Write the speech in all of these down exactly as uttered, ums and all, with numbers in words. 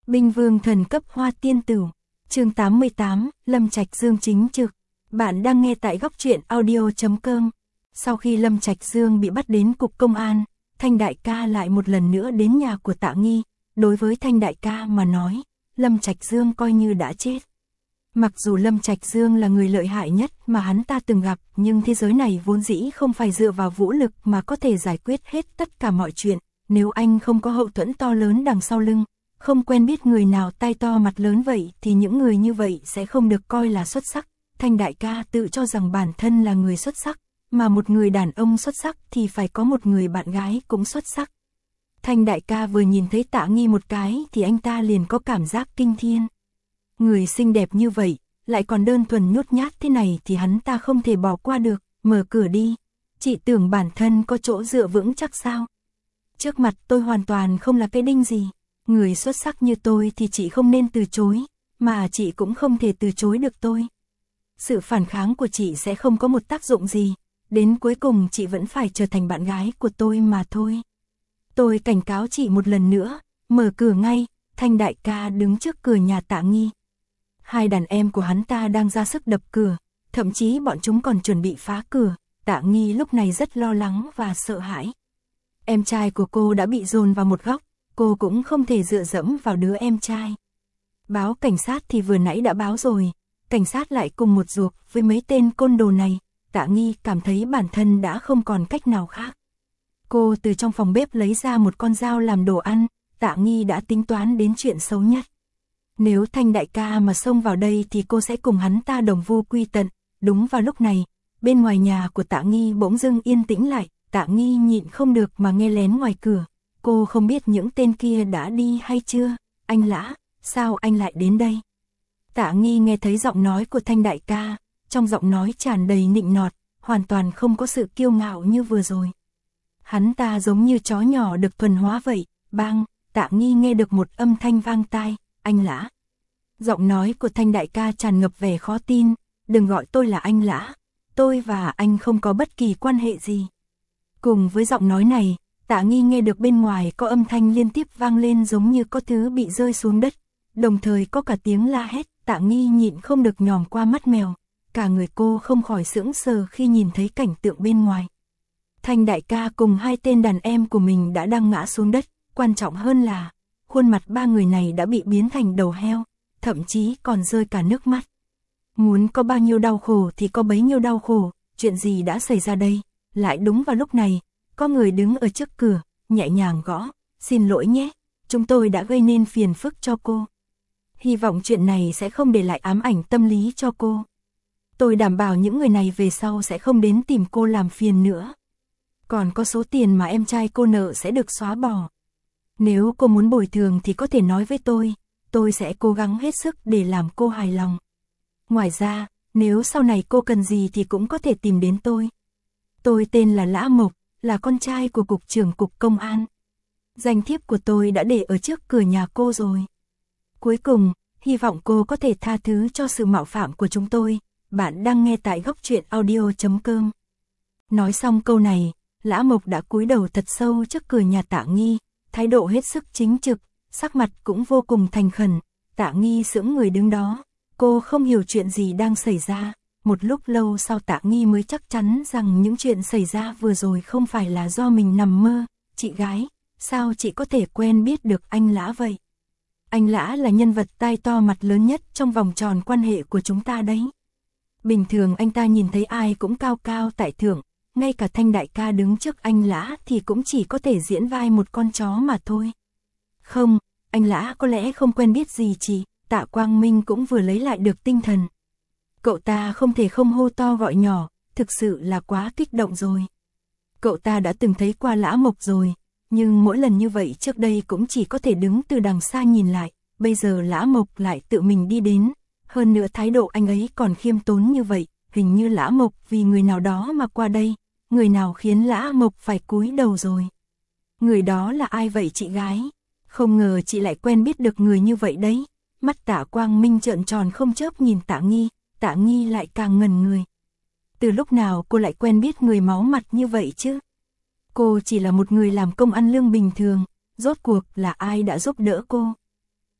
Binh vương thần cấp hoa tiên tử. Chương tám mươi tám, Lâm Trạch Dương chính trực. Bạn đang nghe tại góc truyện audio chấm com. Sau khi Lâm Trạch Dương bị bắt đến cục công an, Thanh đại ca lại một lần nữa đến nhà của Tạ Nghi. Đối với Thanh đại ca mà nói, Lâm Trạch Dương coi như đã chết. Mặc dù Lâm Trạch Dương là người lợi hại nhất mà hắn ta từng gặp, nhưng thế giới này vốn dĩ không phải dựa vào vũ lực mà có thể giải quyết hết tất cả mọi chuyện. Nếu anh không có hậu thuẫn to lớn đằng sau lưng, không quen biết người nào tay to mặt lớn vậy thì những người như vậy sẽ không được coi là xuất sắc. Thanh đại ca tự cho rằng bản thân là người xuất sắc, mà một người đàn ông xuất sắc thì phải có một người bạn gái cũng xuất sắc. Thanh đại ca vừa nhìn thấy Tạ Nghi một cái thì anh ta liền có cảm giác kinh thiên. Người xinh đẹp như vậy, lại còn đơn thuần nhút nhát thế này thì hắn ta không thể bỏ qua được. Mở cửa đi, chị tưởng bản thân có chỗ dựa vững chắc sao? Trước mặt tôi hoàn toàn không là cái đinh gì. Người xuất sắc như tôi thì chị không nên từ chối, mà chị cũng không thể từ chối được tôi. Sự phản kháng của chị sẽ không có một tác dụng gì, đến cuối cùng chị vẫn phải trở thành bạn gái của tôi mà thôi. Tôi cảnh cáo chị một lần nữa, mở cửa ngay. Thanh đại ca đứng trước cửa nhà Tạ Nghi. Hai đàn em của hắn ta đang ra sức đập cửa, thậm chí bọn chúng còn chuẩn bị phá cửa. Tạ Nghi lúc này rất lo lắng và sợ hãi. Em trai của cô đã bị dồn vào một góc, cô cũng không thể dựa dẫm vào đứa em trai. Báo cảnh sát thì vừa nãy đã báo rồi, cảnh sát lại cùng một ruột với mấy tên côn đồ này. Tạ Nghi cảm thấy bản thân đã không còn cách nào khác. Cô từ trong phòng bếp lấy ra một con dao làm đồ ăn. Tạ Nghi đã tính toán đến chuyện xấu nhất. Nếu Thanh đại ca mà xông vào đây thì cô sẽ cùng hắn ta đồng vu quy tận. Đúng vào lúc này, bên ngoài nhà của Tạ Nghi bỗng dưng yên tĩnh lại. Tạ Nghi nhịn không được mà nghe lén ngoài cửa. Cô không biết những tên kia đã đi hay chưa. Anh Lã, sao anh lại đến đây? Tạ Nghi nghe thấy giọng nói của Thanh đại ca, trong giọng nói tràn đầy nịnh nọt, hoàn toàn không có sự kiêu ngạo như vừa rồi. Hắn ta giống như chó nhỏ được thuần hóa vậy. Bang, Tạ Nghi nghe được một âm thanh vang tai. Anh Lã. Giọng nói của Thanh đại ca tràn ngập vẻ khó tin. Đừng gọi tôi là anh Lã. Tôi và anh không có bất kỳ quan hệ gì. Cùng với giọng nói này, Tạ Nghi nghe được bên ngoài có âm thanh liên tiếp vang lên giống như có thứ bị rơi xuống đất. Đồng thời có cả tiếng la hét. Tạ Nghi nhịn không được nhòm qua mắt mèo. Cả người cô không khỏi sững sờ khi nhìn thấy cảnh tượng bên ngoài. Thanh đại ca cùng hai tên đàn em của mình đã đang ngã xuống đất. Quan trọng hơn là, khuôn mặt ba người này đã bị biến thành đầu heo, thậm chí còn rơi cả nước mắt. Muốn có bao nhiêu đau khổ thì có bấy nhiêu đau khổ, chuyện gì đã xảy ra đây? Lại đúng vào lúc này, có người đứng ở trước cửa, nhẹ nhàng gõ, xin lỗi nhé, chúng tôi đã gây nên phiền phức cho cô. Hy vọng chuyện này sẽ không để lại ám ảnh tâm lý cho cô. Tôi đảm bảo những người này về sau sẽ không đến tìm cô làm phiền nữa. Còn có số tiền mà em trai cô nợ sẽ được xóa bỏ. Nếu cô muốn bồi thường thì có thể nói với tôi, tôi sẽ cố gắng hết sức để làm cô hài lòng. Ngoài ra, nếu sau này cô cần gì thì cũng có thể tìm đến tôi. Tôi tên là Lã Mộc, là con trai của cục trưởng cục công an. Danh thiếp của tôi đã để ở trước cửa nhà cô rồi. Cuối cùng, hy vọng cô có thể tha thứ cho sự mạo phạm của chúng tôi. Bạn đang nghe tại góc truyện audio chấm com. Nói xong câu này, Lã Mộc đã cúi đầu thật sâu trước cửa nhà Tạ Nghi. Thái độ hết sức chính trực, sắc mặt cũng vô cùng thành khẩn. Tạ Nghi sững người đứng đó. Cô không hiểu chuyện gì đang xảy ra. Một lúc lâu sau Tạ Nghi mới chắc chắn rằng những chuyện xảy ra vừa rồi không phải là do mình nằm mơ. Chị gái, sao chị có thể quen biết được anh Lã vậy? Anh Lã là nhân vật tai to mặt lớn nhất trong vòng tròn quan hệ của chúng ta đấy. Bình thường anh ta nhìn thấy ai cũng cao cao tại thượng. Ngay cả Thanh đại ca đứng trước anh Lã thì cũng chỉ có thể diễn vai một con chó mà thôi. Không, anh Lã có lẽ không quen biết gì chị. Tạ Quang Minh cũng vừa lấy lại được tinh thần. Cậu ta không thể không hô to gọi nhỏ, thực sự là quá kích động rồi. Cậu ta đã từng thấy qua Lã Mộc rồi, nhưng mỗi lần như vậy trước đây cũng chỉ có thể đứng từ đằng xa nhìn lại. Bây giờ Lã Mộc lại tự mình đi đến, hơn nữa thái độ anh ấy còn khiêm tốn như vậy. Hình như Lã Mộc vì người nào đó mà qua đây. Người nào khiến Lã Mộc phải cúi đầu rồi? Người đó là ai vậy chị gái? Không ngờ chị lại quen biết được người như vậy đấy. Mắt Tạ Quang Minh trợn tròn không chớp nhìn Tạ Nghi. Tạ Nghi lại càng ngẩn người. Từ lúc nào cô lại quen biết người máu mặt như vậy chứ? Cô chỉ là một người làm công ăn lương bình thường. Rốt cuộc là ai đã giúp đỡ cô?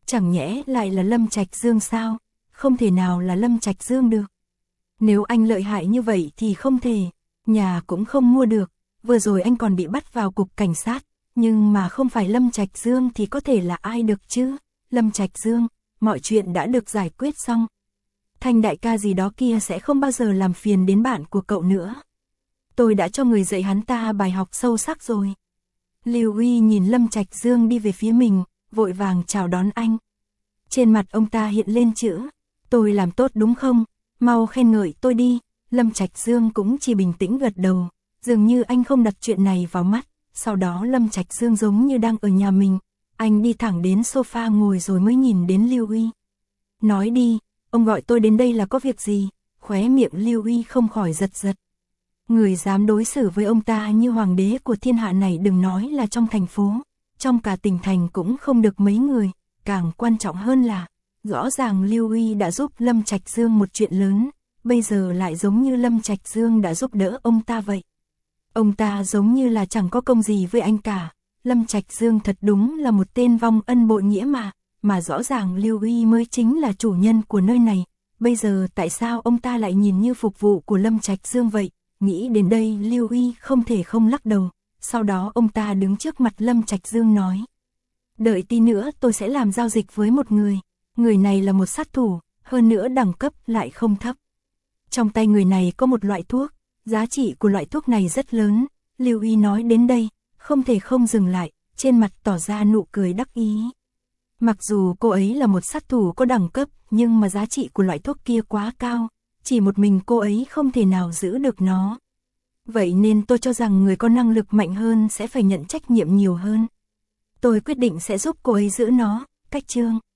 Chẳng nhẽ lại là Lâm Trạch Dương sao? Không thể nào là Lâm Trạch Dương được. Nếu anh lợi hại như vậy thì không thể, nhà cũng không mua được, vừa rồi anh còn bị bắt vào cục cảnh sát, nhưng mà không phải Lâm Trạch Dương thì có thể là ai được chứ? Lâm Trạch Dương, mọi chuyện đã được giải quyết xong. Thanh đại ca gì đó kia sẽ không bao giờ làm phiền đến bạn của cậu nữa. Tôi đã cho người dạy hắn ta bài học sâu sắc rồi. Lưu Uy nhìn Lâm Trạch Dương đi về phía mình, vội vàng chào đón anh. Trên mặt ông ta hiện lên chữ, tôi làm tốt đúng không? Mau khen ngợi tôi đi. Lâm Trạch Dương cũng chỉ bình tĩnh gật đầu, dường như anh không đặt chuyện này vào mắt. Sau đó Lâm Trạch Dương giống như đang ở nhà mình, anh đi thẳng đến sofa ngồi rồi mới nhìn đến Lưu Uy. Nói đi, ông gọi tôi đến đây là có việc gì? Khóe miệng Lưu Uy không khỏi giật giật. Người dám đối xử với ông ta như hoàng đế của thiên hạ này đừng nói là trong thành phố, trong cả tỉnh thành cũng không được mấy người, càng quan trọng hơn là, rõ ràng Lưu Uy đã giúp Lâm Trạch Dương một chuyện lớn, bây giờ lại giống như Lâm Trạch Dương đã giúp đỡ ông ta vậy. Ông ta giống như là chẳng có công gì với anh cả, Lâm Trạch Dương thật đúng là một tên vong ân bội nghĩa mà, mà rõ ràng Lưu Uy mới chính là chủ nhân của nơi này, bây giờ tại sao ông ta lại nhìn như phục vụ của Lâm Trạch Dương vậy? Nghĩ đến đây Lưu Uy không thể không lắc đầu, sau đó ông ta đứng trước mặt Lâm Trạch Dương nói. Đợi tí nữa tôi sẽ làm giao dịch với một người, người này là một sát thủ, hơn nữa đẳng cấp lại không thấp. Trong tay người này có một loại thuốc, giá trị của loại thuốc này rất lớn. Lưu Uy nói đến đây, không thể không dừng lại, trên mặt tỏ ra nụ cười đắc ý. Mặc dù cô ấy là một sát thủ có đẳng cấp, nhưng mà giá trị của loại thuốc kia quá cao, chỉ một mình cô ấy không thể nào giữ được nó. Vậy nên tôi cho rằng người có năng lực mạnh hơn sẽ phải nhận trách nhiệm nhiều hơn. Tôi quyết định sẽ giúp cô ấy giữ nó. Cách chương